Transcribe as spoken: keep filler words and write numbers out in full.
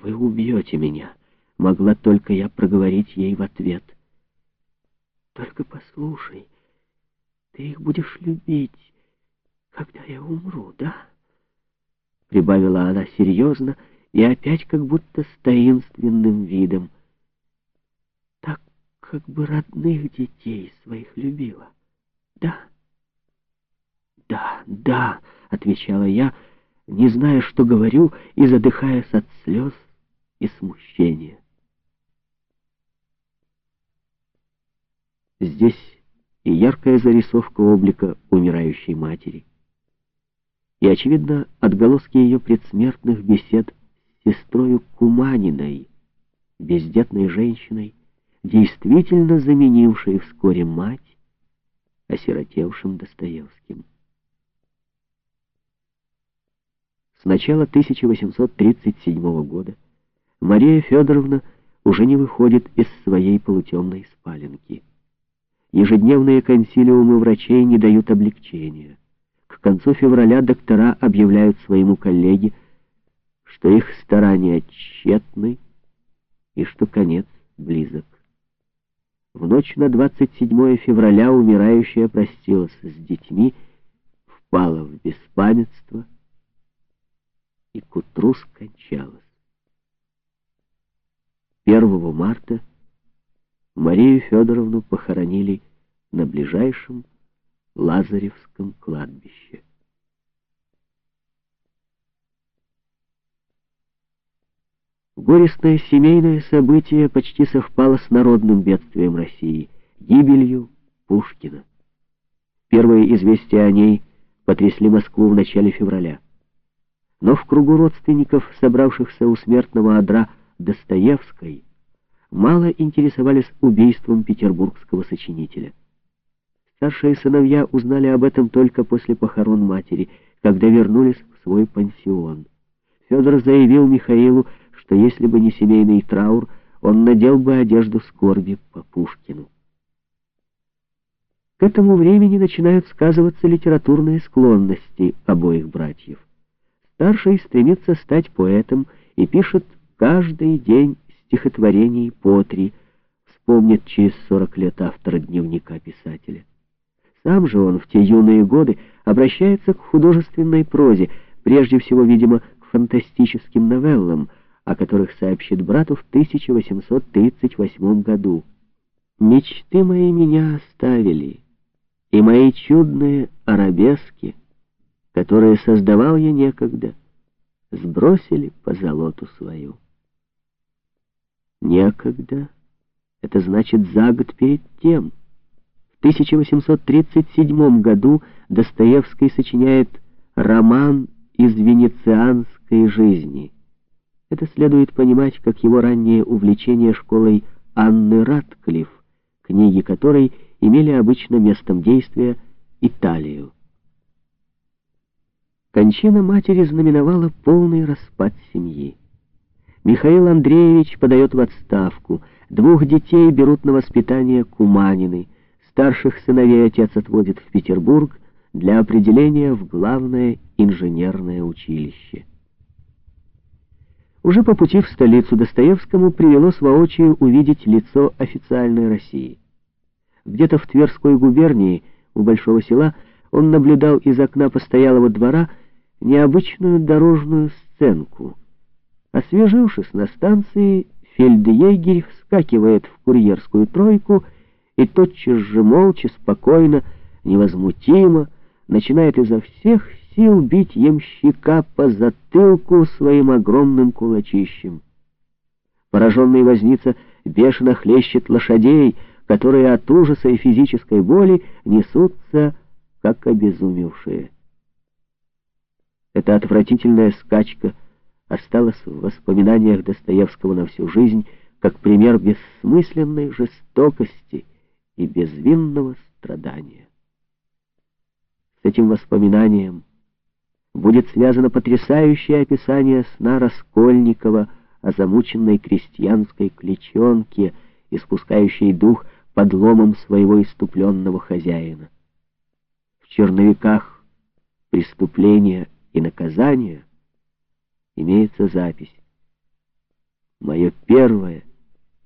«Вы убьете меня», — могла только я проговорить ей в ответ. «Только послушай, ты их будешь любить, когда я умру, да?» Прибавила она серьезно и опять как будто с таинственным видом. «Так, как бы родных детей своих любила, да?» «Да, да», — отвечала я, не зная, что говорю, и задыхаясь от слез и смущения. Здесь и яркая зарисовка облика умирающей матери, и, очевидно, отголоски ее предсмертных бесед с сестрою Куманиной, бездетной женщиной, действительно заменившей вскоре мать осиротевшим Достоевским. С начала тысяча восемьсот тридцать седьмого года Мария Федоровна уже не выходит из своей полутемной спаленки. Ежедневные консилиумы врачей не дают облегчения. К концу февраля доктора объявляют своему коллеге, что их старания тщетны и что конец близок. В ночь на двадцать седьмое февраля умирающая простилась с детьми, впала в беспамятство и к утру скончалась. первого марта Марию Федоровну похоронили на ближайшем Лазаревском кладбище. Горестное семейное событие почти совпало с народным бедствием России — гибелью Пушкина. Первые известия о ней потрясли Москву в начале февраля. Но в кругу родственников, собравшихся у смертного одра Достоевской, мало интересовались убийством петербургского сочинителя. Старшие сыновья узнали об этом только после похорон матери, когда вернулись в свой пансион. Федор заявил Михаилу, что если бы не семейный траур, он надел бы одежду скорби по Пушкину. К этому времени начинают сказываться литературные склонности обоих братьев. Старший стремится стать поэтом и пишет каждый день стихотворений по три, вспомнит через сорок лет автора дневника писателя. Сам же он в те юные годы обращается к художественной прозе, прежде всего, видимо, к фантастическим новеллам, о которых сообщит брату в тысяча восемьсот тридцать восьмом году. «Мечты мои меня оставили, и мои чудные арабески, которые создавал я некогда, сбросили позолоту свою». Некогда — это значит за год перед тем. В тысяча восемьсот тридцать седьмом году Достоевский сочиняет роман из венецианской жизни. Это следует понимать как его раннее увлечение школой Анны Ратклифф, книги которой имели обычно местом действия Италию. Кончина матери знаменовала полный распад семьи. Михаил Андреевич подает в отставку, двух детей берут на воспитание Куманины, старших сыновей отец отводит в Петербург для определения в главное инженерное училище. Уже по пути в столицу Достоевскому привелось воочию увидеть лицо официальной России. Где-то в Тверской губернии, у Большого села, он наблюдал из окна постоялого двора необычную дорожную сценку. Освежившись на станции, фельдъегерь вскакивает в курьерскую тройку и тотчас же молча, спокойно, невозмутимо начинает изо всех сил бить ямщика по затылку своим огромным кулачищем. Пораженный возница бешено хлещет лошадей, которые от ужаса и физической боли несутся, как обезумевшие. Эта отвратительная скачка осталась в воспоминаниях Достоевского на всю жизнь, как пример бессмысленной жестокости и безвинного страдания. С этим воспоминанием будет связано потрясающее описание сна Раскольникова о замученной крестьянской клячонке, испускающей дух подломом своего иступленного хозяина. В черновиках «Преступления и наказания» имеется запись: мое первое